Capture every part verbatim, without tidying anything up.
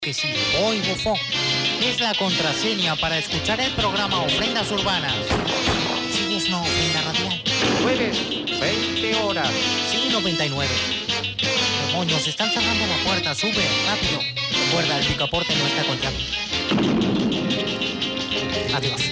Que sí, hoy bufó. Es la contraseña para escuchar el programa Ofrendas Urbanas. Sí, es una ofrenda radial. Jueves, veinte horas. Sí, noventa y nueve. Demonios, están cerrando la puerta. Sube, rápido. Recuerda, el picaporte no está con llave. Adiós.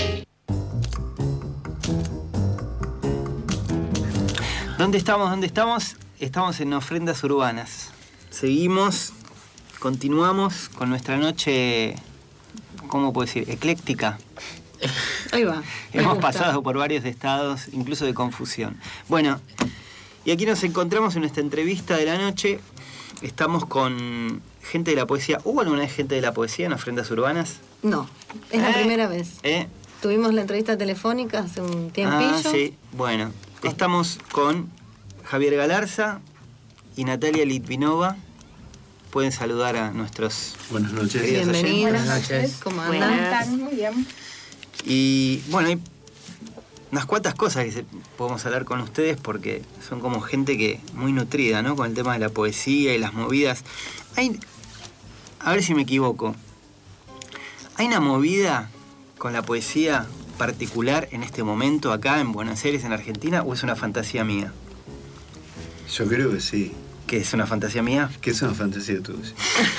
¿Dónde estamos? ¿Dónde estamos? Estamos en Ofrendas Urbanas. Seguimos, continuamos con nuestra noche, ¿cómo puedo decir? Ecléctica. Ahí va. Hemos pasado por varios estados, incluso de confusión. Bueno, y aquí nos encontramos en nuestra entrevista de la noche. Estamos con gente de la poesía. ¿Hubo alguna vez gente de la poesía en Ofrendas Urbanas? No, es la ¿Eh? primera vez. ¿Eh? Tuvimos la entrevista telefónica hace un tiempillo. Ah, sí. Bueno, estamos con Javier Galarza y Natalia Litvinova. Pueden saludar a nuestros... Buenas noches. Bienvenidas. Buenas noches. ¿Cómo Buenas. andan? Muy bien. Y bueno, hay unas cuantas cosas que se- podemos hablar con ustedes porque son como gente que muy nutrida, ¿no? Con el tema de la poesía y las movidas. Hay, a ver si me equivoco, ¿hay una movida con la poesía particular en este momento acá en Buenos Aires, en Argentina, o es una fantasía mía? Yo creo que sí. ¿Qué es una fantasía mía? Que es una fantasía tuya.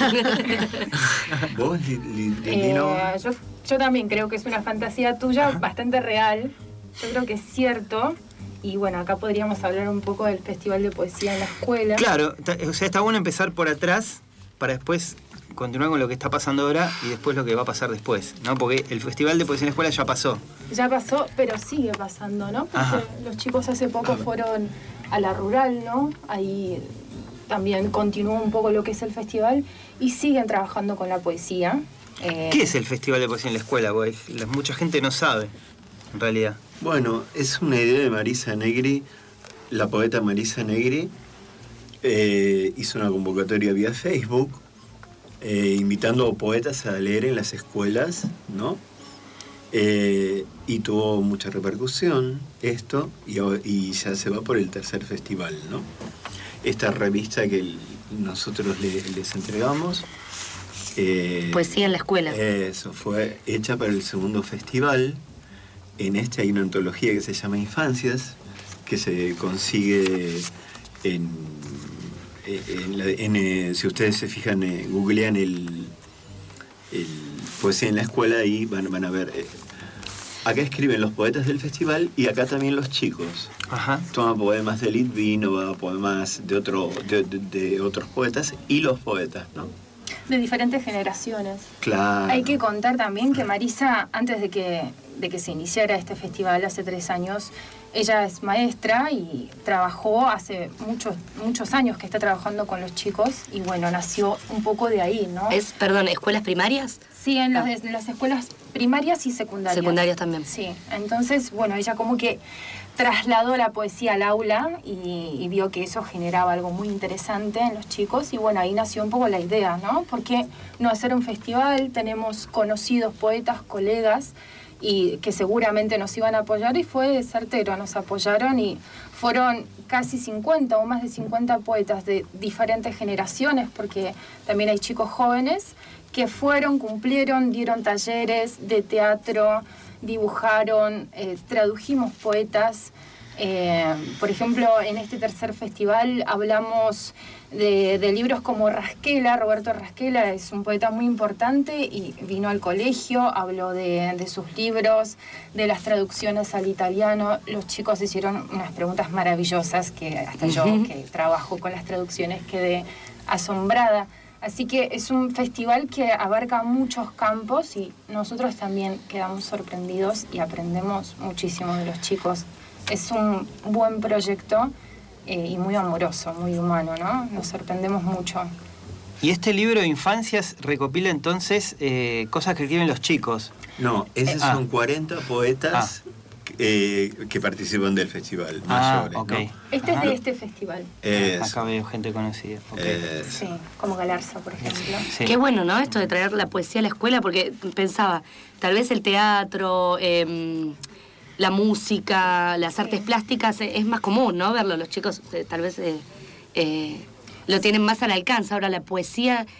¿Vos, Li- Li- Lindino? Eh, yo, yo también creo que es una fantasía tuya bastante real. Yo creo que es cierto. Y bueno, acá podríamos hablar un poco del Festival de Poesía en la escuela. Claro, ta- o sea, está bueno empezar por atrás para después continuar con lo que está pasando ahora y después lo que va a pasar después, ¿no? Porque el Festival de Poesía en la Escuela ya pasó. Ya pasó, pero sigue pasando, ¿no? Porque Ajá. los chicos hace poco fueron a la rural, ¿no? Ahí también continuó un poco lo que es el festival y siguen trabajando con la poesía. Eh, ¿Qué es el Festival de Poesía en la Escuela? Porque la- mucha gente no sabe, en realidad. Bueno, es una idea de Marisa Negri, la poeta Marisa Negri. Eh, hizo una convocatoria vía Facebook, eh, invitando a poetas a leer en las escuelas, ¿no? Eh, y tuvo mucha repercusión esto, y, ahora- y ya se va por el tercer festival, ¿no? Esta revista que el- nosotros le- les entregamos. eh, Poesía en la escuela. Eso, fue hecha para el segundo festival. En este hay una antología que se llama Infancias, que se consigue en... en la- en, eh, si ustedes se fijan, eh, googlean el, el Poesía en la Escuela, ahí van, van a ver... eh, acá escriben los poetas del festival y acá también los chicos. Ajá. Toma poemas de Litvinova, poemas de, otro, de, de- de otros poetas y los poetas, ¿no? De diferentes generaciones. Claro. Hay que contar también que Marisa, antes de que, de que se iniciara este festival hace tres años, ella es maestra y trabajó hace muchos, muchos años que está trabajando con los chicos y bueno, nació un poco de ahí, ¿no? Es, perdón, ¿escuelas primarias? Sí, en las, en las escuelas primarias y secundarias. Secundarias también. Sí, entonces, bueno, ella como que trasladó la poesía al aula y, y vio que eso generaba algo muy interesante en los chicos y bueno, ahí nació un poco la idea, ¿no? ¿Por qué no hacer un festival? Tenemos conocidos poetas, colegas y que seguramente nos iban a apoyar y fue certero, nos apoyaron y fueron casi cincuenta o más de cincuenta poetas de diferentes generaciones porque también hay chicos jóvenes que fueron, cumplieron, dieron talleres de teatro, dibujaron, eh, tradujimos poetas. Eh, por ejemplo, en este tercer festival hablamos de, de libros como Rasquela. Roberto Rasquela es un poeta muy importante y vino al colegio, habló de, de sus libros, de las traducciones al italiano. Los chicos hicieron unas preguntas maravillosas que hasta yo, que trabajo con las traducciones, quedé asombrada. Así que es un festival que abarca muchos campos y nosotros también quedamos sorprendidos y aprendemos muchísimo de los chicos. Es un buen proyecto eh, y muy amoroso, muy humano, ¿no? Nos sorprendemos mucho. Y este libro de Infancias recopila entonces eh, cosas que escriben los chicos. No, esos Ah. son cuarenta poetas eh, que participan del festival, mayores, ah, ok. ¿no? Este Ajá. es de este festival. Eso. Acá veo gente conocida. Ok. Eso. Sí, como Galarza, por ejemplo. Sí. Qué bueno, ¿no? Esto de traer la poesía a la escuela, porque pensaba, tal vez el teatro, eh, la música, las Sí. artes plásticas, eh, es más común, ¿no? Verlo, los chicos eh, tal vez eh, eh, lo tienen más al alcance. Ahora la poesía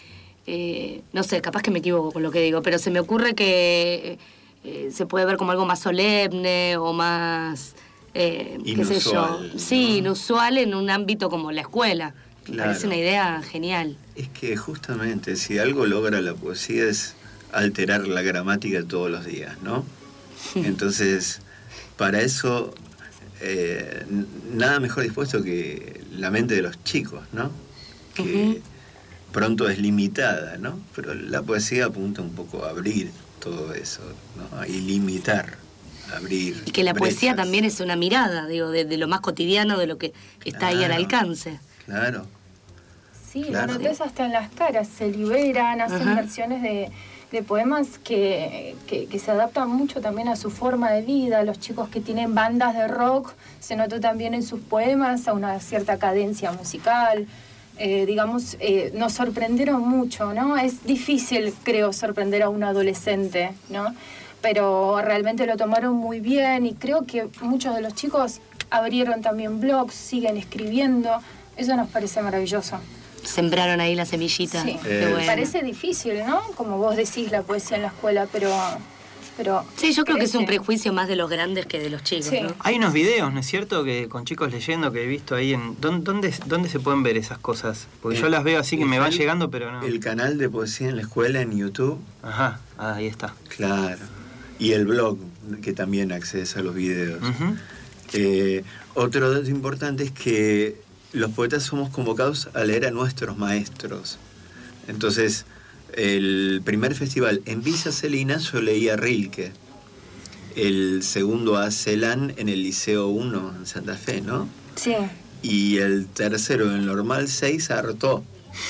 eh, no sé, capaz que me equivoco con lo que digo, pero se me ocurre que eh, se puede ver como algo más solemne o más, eh, qué sé yo, Inusual, sí, ¿no? inusual en un ámbito como la escuela. Me Claro. parece una idea genial. Es que justamente si algo logra la poesía es alterar la gramática todos los días, ¿no? Entonces, para eso, eh, n- nada mejor dispuesto que la mente de los chicos, ¿no? Que Ujú. pronto es limitada, ¿no? Pero la poesía apunta un poco a abrir todo eso, ¿no? Y limitar, abrir. Y que la poesía brechas. también es una mirada, digo, de, de lo más cotidiano, de lo que está ahí al Claro. alcance. Claro. Sí, Claro. lo notas hasta en las caras, se liberan, hacen Ajá. versiones de, de poemas que, que, que se adaptan mucho también a su forma de vida. Los chicos que tienen bandas de rock, se notó también en sus poemas a una cierta cadencia musical. Eh, digamos, eh, nos sorprendieron mucho, ¿no? Es difícil, creo, sorprender a un adolescente, ¿no? Pero realmente lo tomaron muy bien y creo que muchos de los chicos abrieron también blogs, siguen escribiendo. Eso nos parece maravilloso. Sembraron ahí la semillita. Sí, Qué Eh, bueno. parece difícil, ¿no? Como vos decís, la poesía en la escuela, pero... pero Sí, yo creo que es un crece. prejuicio más de los grandes que de los chicos, Sí. ¿no? Hay unos videos, ¿no es cierto? Que con chicos leyendo que he visto ahí en... ¿Dónde, dónde, dónde se pueden ver esas cosas? Porque yo El- las veo así que el me van can- llegando, pero no. El canal de poesía en la escuela en YouTube. Ajá, ah, ahí está. Claro. Y el blog, que también accedes a los videos. Ujú. Eh, otro dato importante es que los poetas somos convocados a leer a nuestros maestros. Entonces, el primer festival en Villa Celina yo leí a Rilke. El segundo a Celan en el Liceo uno en Santa Fe, ¿no? Sí, Y el tercero en el Normal seis a Artaud.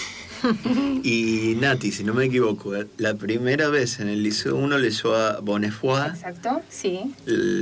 Y Nati, si no me equivoco, la primera vez en el Liceo uno leyó a Bonnefoy, exacto, sí.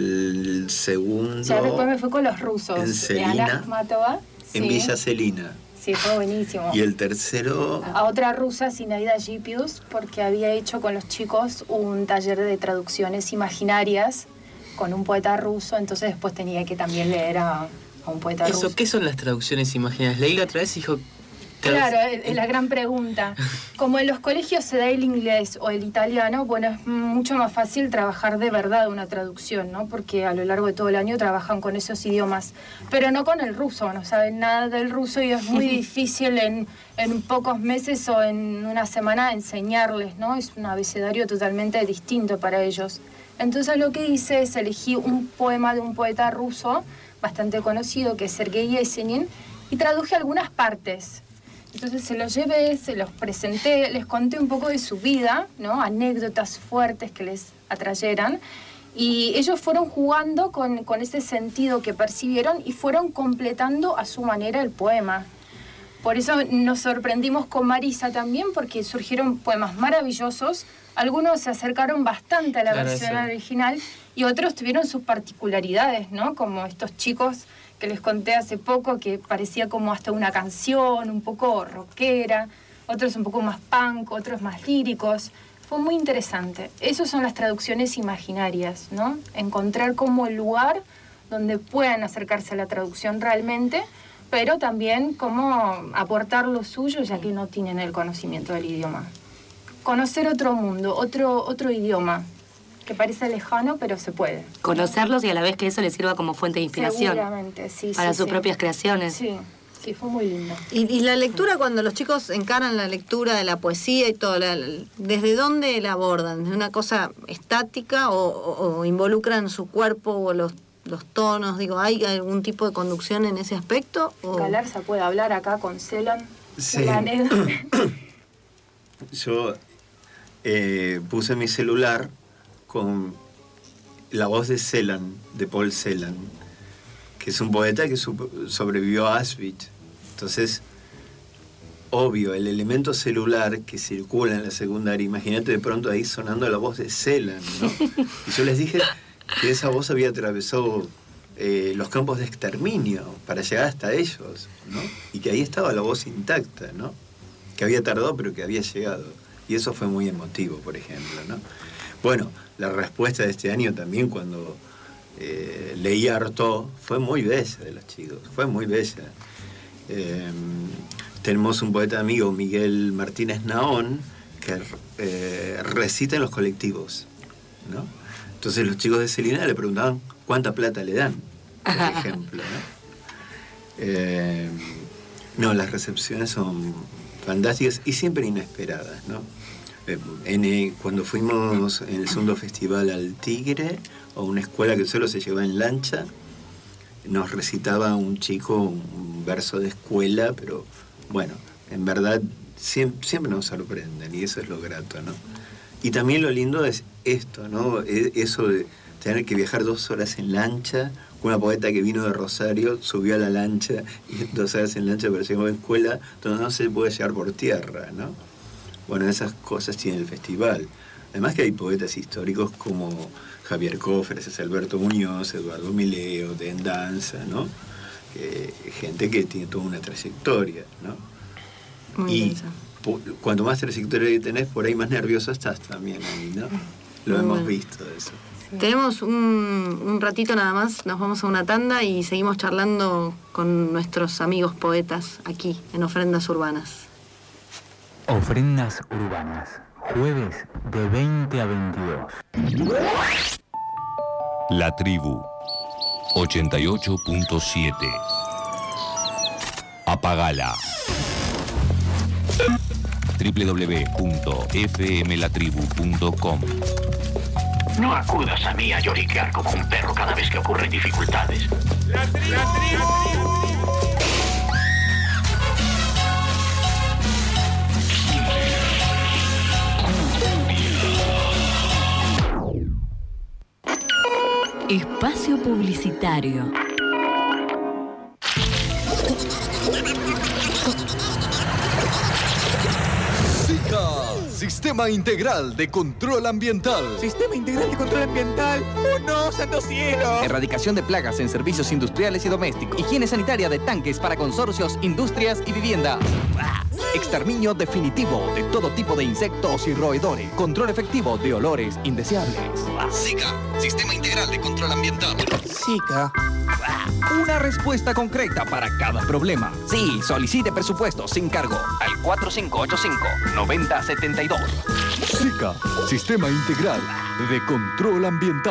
el segundo Ya después me fui con los rusos. en de Celina, Ana Akhmatova. en Sí. Villa Celina. Sí, fue buenísimo. Y el tercero, A otra rusa, Zinaida Gipius, porque había hecho con los chicos un taller de traducciones imaginarias con un poeta ruso, entonces después tenía que también leer a, a un poeta Eso, ruso. ¿qué son las traducciones imaginarias? Leí la otra vez y dijo... Claro, es es la gran pregunta. Como en los colegios se da el inglés o el italiano, bueno, es mucho más fácil trabajar de verdad una traducción, ¿no? Porque a lo largo de todo el año trabajan con esos idiomas. Pero no con el ruso, no saben nada del ruso y es muy difícil en, en pocos meses o en una semana enseñarles, ¿no? Es un abecedario totalmente distinto para ellos. Entonces lo que hice es elegí un poema de un poeta ruso bastante conocido, que es Sergei Yesenin, y traduje algunas partes. Entonces se los llevé, se los presenté, les conté un poco de su vida, ¿no? Anécdotas fuertes que les atrayeran. Y ellos fueron jugando con, con ese sentido que percibieron y fueron completando a su manera el poema. Por eso nos sorprendimos con Marisa también, porque surgieron poemas maravillosos. Algunos se acercaron bastante a la Claro, versión eso. original y otros tuvieron sus particularidades, ¿no? Como estos chicos que les conté hace poco, que parecía como hasta una canción, un poco rockera, otros un poco más punk, otros más líricos. Fue muy interesante. Esas son las traducciones imaginarias, ¿no? Encontrar como el lugar donde puedan acercarse a la traducción realmente, pero también cómo aportar lo suyo, ya que no tienen el conocimiento del idioma. Conocer otro mundo, otro, otro idioma, que parece lejano, pero se puede. Conocerlos y a la vez que eso les sirva como fuente de inspiración Seguramente, sí, para sí, sus sí. propias creaciones. Sí, sí, fue muy lindo. Y, y la lectura, cuando los chicos encaran la lectura de la poesía y todo, la- la- ¿desde dónde la abordan? ¿Es una cosa estática o, o- o involucran su cuerpo o los, los tonos? Digo, ¿hay algún tipo de conducción en ese aspecto? O... Galarza puede hablar acá con Celan. Sí. Una anécdota. yo eh, puse mi celular con la voz de Celan, de Paul Celan, que es un poeta que su- sobrevivió a Auschwitz. Entonces, obvio, el elemento celular que circula en la secundaria, imagínate de pronto ahí sonando la voz de Celan, ¿no? Y yo les dije que esa voz había atravesado eh, los campos de exterminio para llegar hasta ellos, ¿no? Y que ahí estaba la voz intacta, ¿no? Que había tardado, pero que había llegado. Y eso fue muy emotivo, por ejemplo, ¿no? Bueno, la respuesta de este año también cuando eh, leí a Artaud fue muy bella de los chicos, fue muy bella. Eh, tenemos un poeta amigo, Miguel Martínez Naón, que eh, recita en los colectivos, ¿no? Entonces los chicos de Celina le preguntaban cuánta plata le dan, por ejemplo, ¿no? Eh, no, las recepciones son fantásticas y siempre inesperadas, ¿no? Eh, en, eh, cuando fuimos en el segundo festival al Tigre, o una escuela que solo se llevaba en lancha, nos recitaba un chico un verso de escuela, pero bueno, en verdad siempre, siempre nos sorprenden y eso es lo grato, ¿no? Y también lo lindo es esto, ¿no? Eso de tener que viajar dos horas en lancha. Una poeta que vino de Rosario subió a la lancha y dos horas en lancha para llegar a la escuela donde no se puede llegar por tierra, ¿no? Bueno, esas cosas tiene el festival. Además que hay poetas históricos como Javier Cofres, Alberto Muñoz, Eduardo Mileo, de en danza, ¿no? Que, gente que tiene toda una trayectoria, ¿no? Muy y po, cuanto más trayectoria tenés, por ahí más nervioso estás también ahí, ¿no? Lo Muy hemos bueno. visto eso. Sí. Tenemos un, un ratito nada más, nos vamos a una tanda y seguimos charlando con nuestros amigos poetas aquí en Ofrendas Urbanas. Ofrendas Urbanas, jueves de veinte a veintidós. La Tribu, ochenta y ocho punto siete. Apagala. doble u doble u doble u punto f m la tribu punto com. No acudas a mí a lloriquear como un perro cada vez que ocurren dificultades. La tribu. La tribu. Espacio publicitario. Sistema Integral de Control Ambiental. ¿Sistema Integral de Control Ambiental? ¡Oh no, santo cielo! Erradicación de plagas en servicios industriales y domésticos. Higiene sanitaria de tanques para consorcios, industrias y vivienda. Exterminio definitivo de todo tipo de insectos y roedores. Control efectivo de olores indeseables. SICA, Sistema Integral de Control Ambiental. SICA. Una respuesta concreta para cada problema. Sí, solicite presupuesto sin cargo al cuatro cinco ocho cinco, nueve cero siete dos. SICA, Sistema Integral de Control Ambiental.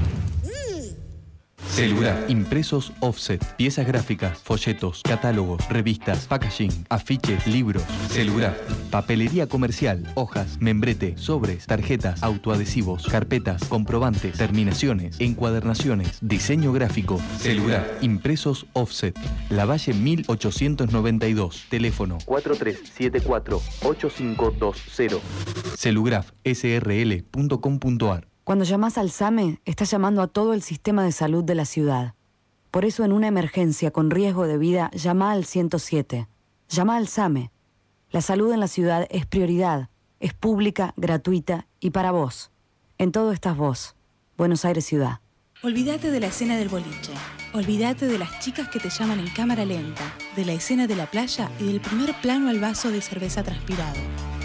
Celuraf, impresos offset, piezas gráficas, folletos, catálogos, revistas, packaging, afiches, libros. Celuraf, papelería comercial, hojas, membrete, sobres, tarjetas, autoadhesivos, carpetas, comprobantes, terminaciones, encuadernaciones, diseño gráfico. Celuraf, impresos offset, Lavalle mil ochocientos noventa y dos, teléfono cuatro tres siete cuatro, ocho cinco dos cero. Celuraf S R L punto com punto ar. Cuando llamas al SAME, estás llamando a todo el sistema de salud de la ciudad. Por eso, en una emergencia con riesgo de vida, llama al ciento siete. Llama al SAME. La salud en la ciudad es prioridad, es pública, gratuita y para vos. En todo estás vos. Buenos Aires Ciudad. Olvídate de la escena del boliche. Olvídate de las chicas que te llaman en cámara lenta, de la escena de la playa y del primer plano al vaso de cerveza transpirado.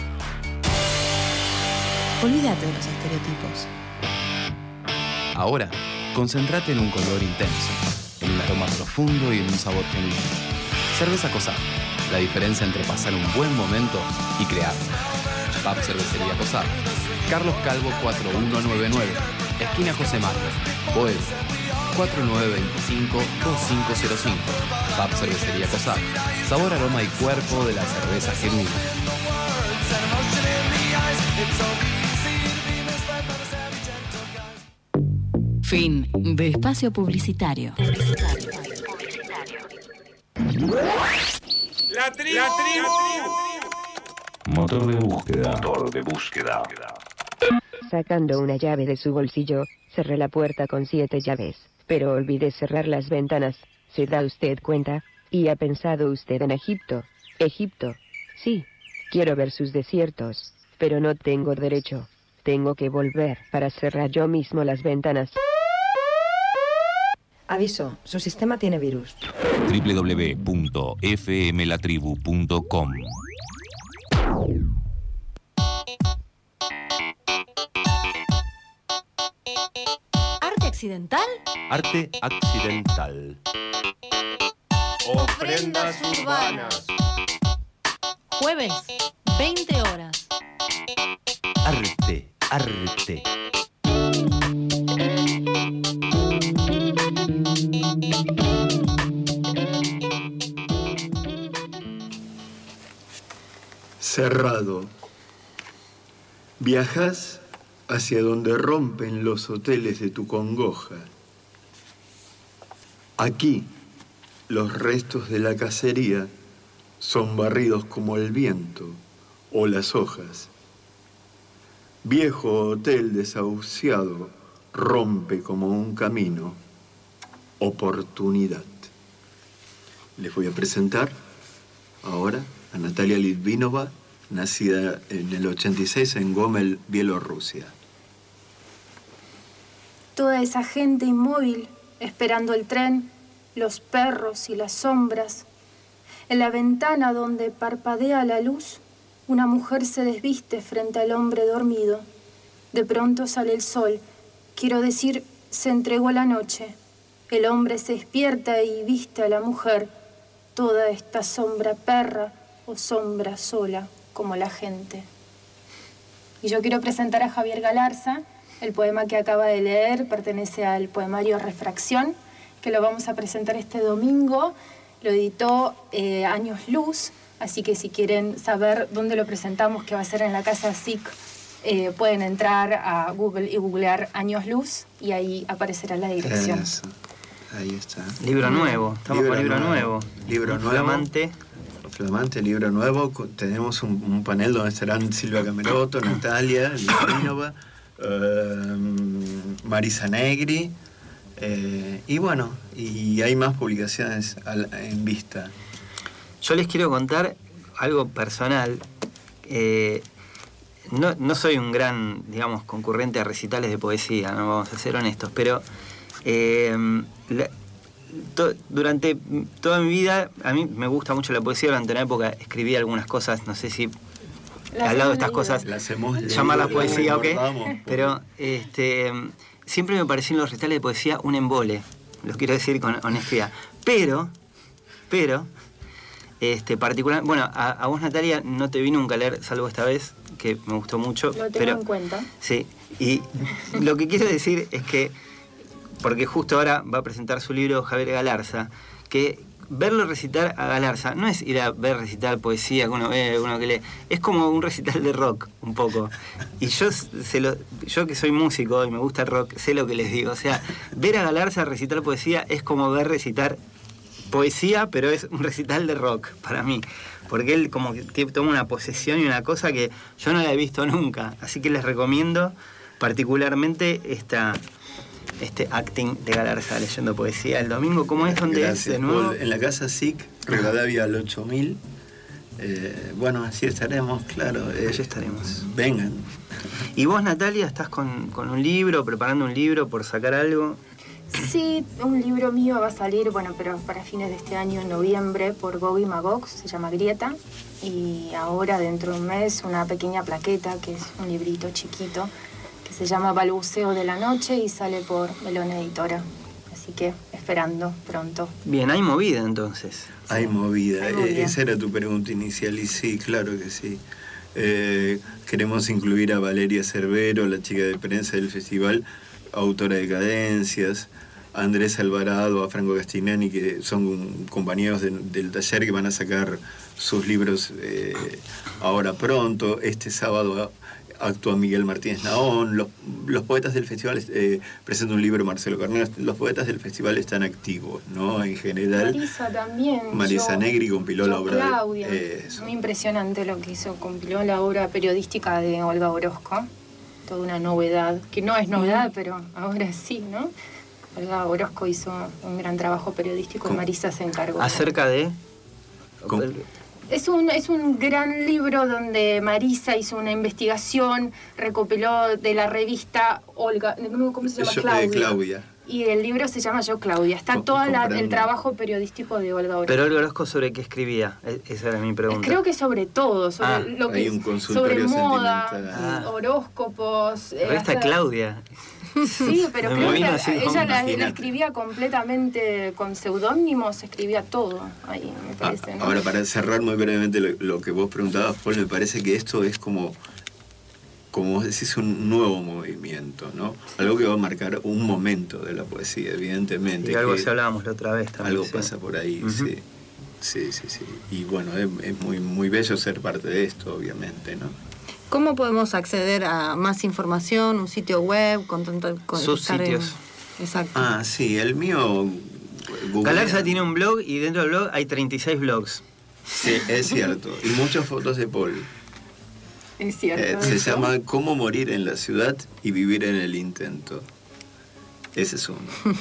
Olvídate de los estereotipos. Ahora, concéntrate en un color intenso, en un aroma profundo y en un sabor genuino. Cerveza Cosab, la diferencia entre pasar un buen momento y crear. Pub Cervecería Cosab, Carlos Calvo cuatro uno nueve nueve, esquina José Marcos, Boedo, cuatro nueve dos cinco, dos cinco cero cinco. Pub Cervecería Cosab, sabor, aroma y cuerpo de la cerveza genuina. Fin de espacio publicitario. La tribu. La tribu. Motor de búsqueda. Motor de búsqueda. Sacando una llave de su bolsillo, cerré la puerta con siete llaves, pero olvidé cerrar las ventanas. ¿Se da usted cuenta? ¿Y ha pensado usted en Egipto? Egipto. Sí, quiero ver sus desiertos, pero no tengo derecho. Tengo que volver para cerrar yo mismo las ventanas. Aviso, su sistema tiene virus. doble u doble u doble u punto f m la tribu punto com. ¿Arte accidental? Arte accidental. Ofrendas urbanas. Jueves, veinte horas. Arte, arte. Cerrado. Viajas hacia donde rompen los hoteles de tu congoja. Aquí, los restos de la cacería son barridos como el viento o las hojas. Viejo hotel desahuciado rompe como un camino. Oportunidad. Les voy a presentar ahora a Natalia Litvinova, nacida en el ochenta y seis en Gomel, Bielorrusia. Toda esa gente inmóvil, esperando el tren, los perros y las sombras. En la ventana donde parpadea la luz, una mujer se desviste frente al hombre dormido. De pronto sale el sol, quiero decir, se entregó la noche. El hombre se despierta y viste a la mujer, toda esta sombra perra o sombra sola, como la gente. Y yo quiero presentar a Javier Galarza. El poema que acaba de leer pertenece al poemario Refracción, que lo vamos a presentar este domingo. Lo editó eh, Años Luz, así que si quieren saber dónde lo presentamos, que va a ser en la Casa S I C, eh, pueden entrar a Google y googlear Años Luz y ahí aparecerá la dirección. Eso. Ahí está. Libro nuevo, estamos libro con libro nuevo. nuevo. Libro nuevo. Flamante. Flamante, libro nuevo. Tenemos un, un panel donde estarán Silvia Camerotto, Natalia Litvinova, uh, Marisa Negri, eh, y bueno, y hay más publicaciones al, en vista. Yo les quiero contar algo personal. Eh, no, no soy un gran, digamos, concurrente a recitales de poesía, no vamos a ser honestos, pero eh, la, to, durante toda mi vida, a mí me gusta mucho la poesía. Durante una época escribí algunas cosas, no sé si las al lado de estas leído. cosas las hemos llamarlas poesía o qué, okay. Pero este, siempre me parecieron los recitales de poesía un embole, lo quiero decir con honestidad. Pero, pero, este, particular, bueno, a, a vos, Natalia, no te vi nunca a leer, salvo esta vez, que me gustó mucho. Lo tengo pero, en cuenta. Sí, y lo que quiero decir es que, porque justo ahora va a presentar su libro Javier Galarza, que verlo recitar a Galarza no es ir a ver recitar poesía que uno ve, uno que lee, es como un recital de rock, un poco. Y yo, se lo, yo que soy músico y me gusta el rock, sé lo que les digo. O sea, ver a Galarza recitar poesía es como ver recitar poesía, pero es un recital de rock para mí. Porque él como que toma una posesión y una cosa que yo no la he visto nunca. Así que les recomiendo particularmente esta... este acting de Galarza leyendo poesía el domingo. ¿Cómo es? ¿Dónde Gracias, es de nuevo? Paul. En la Casa S I C, Rivadavia al ocho mil. Eh, bueno, así estaremos, claro. Eh, Allí estaremos. Vengan. ¿Y vos, Natalia, estás con, con un libro, preparando un libro por sacar algo? Sí, un libro mío va a salir, bueno, pero para fines de este año, en noviembre, por Gog y Magog, se llama Grieta. Y ahora, dentro de un mes, una pequeña plaqueta, que es un librito chiquito, que se llama Balbuceo de la Noche y sale por Melón Editora. Así que esperando pronto. Bien, hay movida entonces. Hay movida. Hay movida. Eh, esa era tu pregunta inicial y sí, claro que sí. Eh, queremos incluir a Valeria Cervero, la chica de prensa del festival, autora de Cadencias, a Andrés Alvarado, a Franco Castignani, que son compañeros de, del taller que van a sacar sus libros eh, ahora pronto. Este sábado actúa Miguel Martínez Naón. Los, los poetas del festival, eh, presenta un libro Marcelo Carneros. Los poetas del festival están activos, ¿no? En general. Marisa también. Marisa yo, Negri compiló la obra Claudia. de... Eh, Muy impresionante lo que hizo. Compiló la obra periodística de Olga Orozco. Toda una novedad, que no es novedad, pero ahora sí, ¿no? Olga Orozco hizo un gran trabajo periodístico y Marisa se encargó. ¿Acerca de...? Es un, es un gran libro donde Marisa hizo una investigación, recopiló de la revista Olga, ¿cómo se llama? Yo, Claudia. Eh, Claudia. Y el libro se llama Yo, Claudia. Está todo el trabajo periodístico de Olga Orozco. Pero Olga Orozco, ¿sobre qué escribía? Esa era mi pregunta. Creo que sobre todo, sobre ah, lo que hay un consultorio sobre moda, ah. horóscopos. La revista hasta... Claudia. Sí, pero Me creo que imagino así, ella la, la imagínate. escribía completamente con seudónimos, escribía todo ahí, me parece, Ah, ¿no? ahora, para cerrar muy brevemente lo, lo que vos preguntabas, Paul, me parece que esto es como, como vos decís, un nuevo movimiento, ¿no? Algo que va a marcar un momento de la poesía, evidentemente. Y algo que así hablábamos la otra vez también. Algo sí. pasa por ahí, Ujú. sí. Sí, sí, sí. Y bueno, es, es muy, muy bello ser parte de esto, obviamente, ¿no? ¿Cómo podemos acceder a más información, un sitio web, con tanto... Con Sus estar en- sitios. Exacto. Ah, sí, el mío... Googlea. Galarza tiene un blog y dentro del blog hay treinta y seis blogs. Sí, es cierto. Y muchas fotos de Paul. Es cierto. Eh, se eso. llama Cómo morir en la ciudad y vivir en el intento. Ese es uno.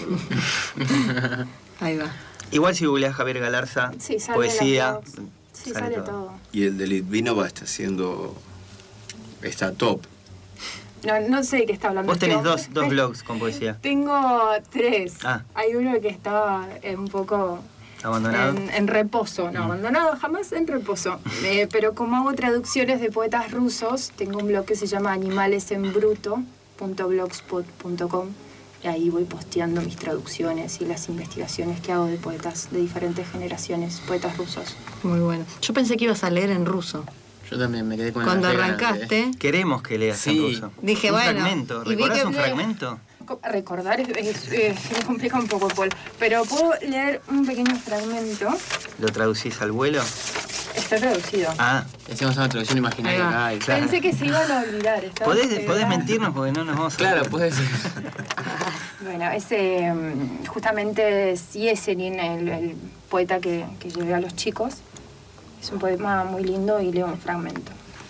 Ahí va. Igual si googleás Javier Galarza, Sí, sale poesía, los blogs. Sí, sale sale todo. todo. Y el de Litvinova está haciendo... Está top. No, no sé de qué está hablando. Vos este tenés hombre. dos, dos blogs con poesía. Tengo tres. Ah. Hay uno que está eh, un poco ¿Abandonado? en, en reposo. No, Mm. abandonado jamás, en reposo. Eh, pero como hago traducciones de poetas rusos, tengo un blog que se llama animalesenbruto punto blogspot punto com. Y ahí voy posteando mis traducciones y las investigaciones que hago de poetas de diferentes generaciones, poetas rusos. Muy bueno. Yo pensé que ibas a leer en ruso. Yo también me quedé con Cuando las ganas de- arrancaste, Queremos que leas Sí. en ruso. Dije, un bueno, fragmento. y vi ¿Recordás que un le- fragmento? Co- Recordar es, es- es- se me complica un poco, Paul. Pero puedo leer un pequeño fragmento. ¿Lo traducís al vuelo? Está traducido. Ah. Decimos una traducción imaginaria Ahí va. acá. y claro. Pensé que se iban a olvidar. estaba ¿Podés, esperando. podés mentirnos porque no nos vamos a... Claro, puede ser. Bueno, es eh, justamente es Yesenin, el, el poeta que, que llevé a los chicos. Es un poema muy lindo y leo un fragmento.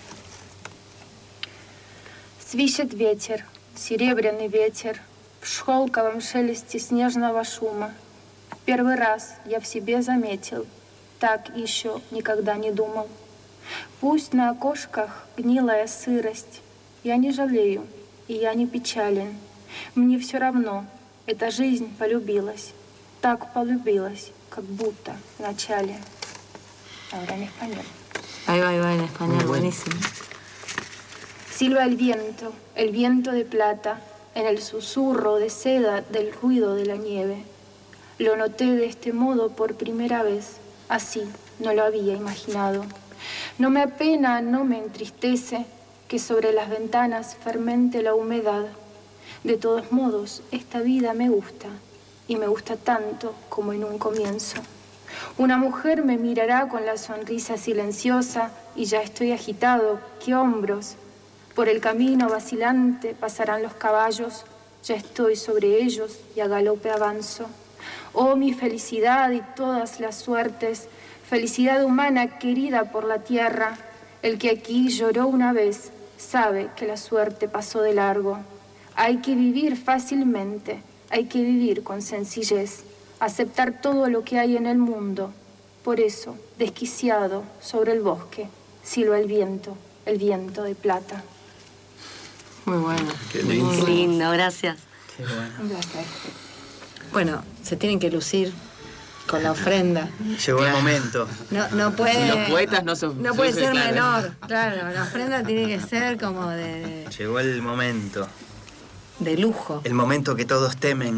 Свищет ветер, серебряный ветер, в шелковом шелесте снежного шума. В первый раз я в себе заметил, так еще никогда не думал. Пусть на окошках гнилая сырость, я не жалею, и я не печален. Мне все равно, эта жизнь полюбилась, так полюбилась, как будто в начале. Ahora en español. ahí va, ahí va en español, buenísimo. Silba el viento, el viento de plata, en el susurro de seda del ruido de la nieve. Lo noté de este modo por primera vez, así no lo había imaginado. No me apena, no me entristece que sobre las ventanas fermente la humedad. De todos modos, esta vida me gusta, y me gusta tanto como en un comienzo. Una mujer me mirará con la sonrisa silenciosa y ya estoy agitado, qué hombros. Por el camino vacilante pasarán los caballos, ya estoy sobre ellos y a galope avanzo. Oh, mi felicidad y todas las suertes, felicidad humana querida por la tierra, el que aquí lloró una vez sabe que la suerte pasó de largo. Hay que vivir fácilmente, hay que vivir con sencillez, aceptar todo lo que hay en el mundo. Por eso, desquiciado sobre el bosque, silba el viento, el viento de plata. Muy bueno. Qué Muy lindo. lindo, gracias. Qué bueno. Un placer. Bueno, se tienen que lucir con la ofrenda. Llegó el momento. No, no puede. Los poetas no se No puede se- ser claro. menor. Claro, la ofrenda tiene que ser como de, Llegó el momento. de lujo. El momento que todos temen.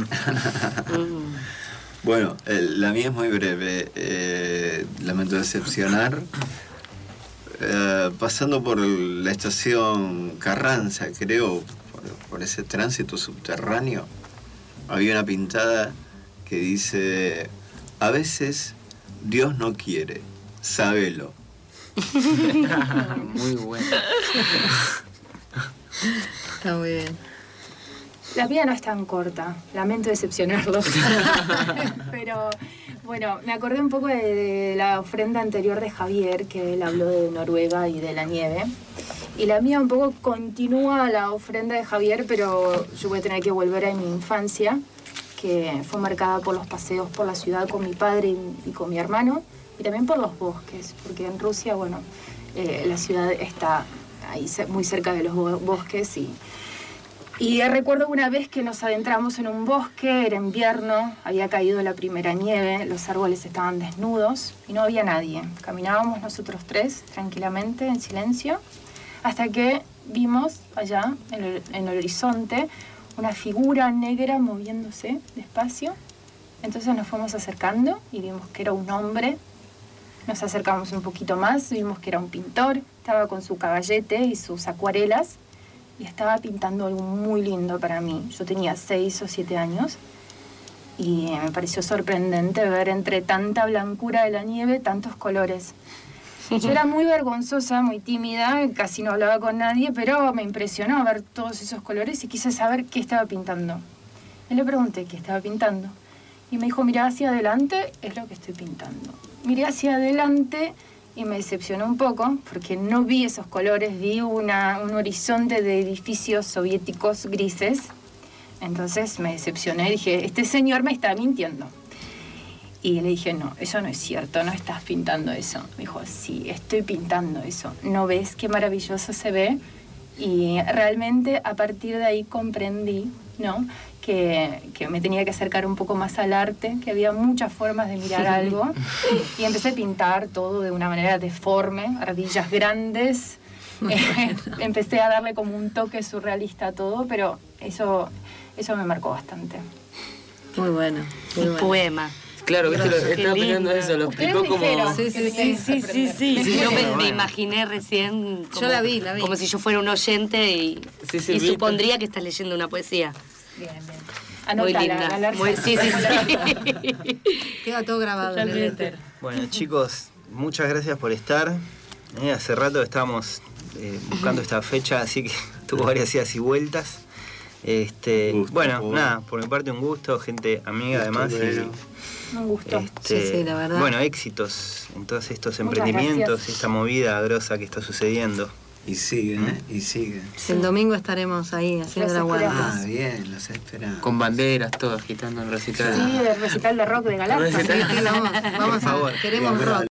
Bueno, el- la mía es muy breve. Eh, lamento decepcionar. Eh, pasando por la estación Carranza, creo, por, por ese tránsito subterráneo, había una pintada que dice: a veces Dios no quiere, sábelo. Muy bueno. Está muy bien. La mía no es tan corta, lamento decepcionarlos. Pero bueno, me acordé un poco de, de la ofrenda anterior de Javier, que él habló de Noruega y de la nieve. Y la mía un poco continúa la ofrenda de Javier, pero yo voy a tener que volver a mi infancia, que fue marcada por los paseos por la ciudad con mi padre y, y con mi hermano, y también por los bosques, porque en Rusia, bueno, eh, la ciudad está ahí ce- muy cerca de los bo- bosques y... Y recuerdo una vez que nos adentramos en un bosque, era invierno, había caído la primera nieve, los árboles estaban desnudos y no había nadie. Caminábamos nosotros tres tranquilamente, en silencio, hasta que vimos allá, en el, en el horizonte, una figura negra moviéndose despacio. Entonces nos fuimos acercando y vimos que era un hombre. Nos acercamos un poquito más, vimos que era un pintor, estaba con su caballete y sus acuarelas y estaba pintando algo muy lindo para mí. Yo tenía seis o siete años y me pareció sorprendente ver entre tanta blancura de la nieve tantos colores. Yo era muy vergonzosa, muy tímida, casi no hablaba con nadie, pero me impresionó ver todos esos colores y quise saber qué estaba pintando. Y le pregunté qué estaba pintando y me dijo, mira hacia adelante, es lo que estoy pintando. Miré hacia adelante y me decepcionó un poco porque no vi esos colores, vi una, un horizonte de edificios soviéticos grises. Entonces me decepcioné y dije, este señor me está mintiendo. Y le dije, no, eso no es cierto, no estás pintando eso. Me dijo, sí, estoy pintando eso. ¿No ves qué maravilloso se ve? Y realmente a partir de ahí comprendí, ¿no?, Que, que me tenía que acercar un poco más al arte, que había muchas formas de mirar algo. Y empecé a pintar todo de una manera deforme, ardillas grandes. Eh, empecé a darle como un toque surrealista a todo, pero eso, eso me marcó bastante. Muy bueno. Muy Un bueno. poema. Claro, viste, lo, estaba pensando eso, lo explicó como... Sí, sí, sí, sí, sí, sí. Sí, Yo sí, me, bueno. me imaginé recién como, Yo la vi, la vi. como si yo fuera un oyente y, Sí, sí, y vi. supondría que estás leyendo una poesía. Bien, bien. Muy Anótala, linda. Galarza. Muy, sí, sí, sí. Queda todo grabado en el éter. Bueno, chicos, muchas gracias por estar. Eh, hace rato estábamos eh, buscando esta fecha, así que tuvo varias idas y vueltas. Este, Gusto, bueno, por nada, por mi parte un gusto, gente amiga además. bueno. Y, Un gusto. este, Sí, sí, la verdad. Bueno, éxitos en todos estos Muchas emprendimientos gracias. y esta movida grosa que está sucediendo. Y siguen, ¿eh? Y siguen. El domingo estaremos ahí haciendo la Los guardia. esperamos. Ah, bien, los esperamos. Con banderas, todo agitando el recital. Sí, el recital de rock de Galarza. Recital. Sí, sí, vamos, vamos Por favor. a, queremos rock.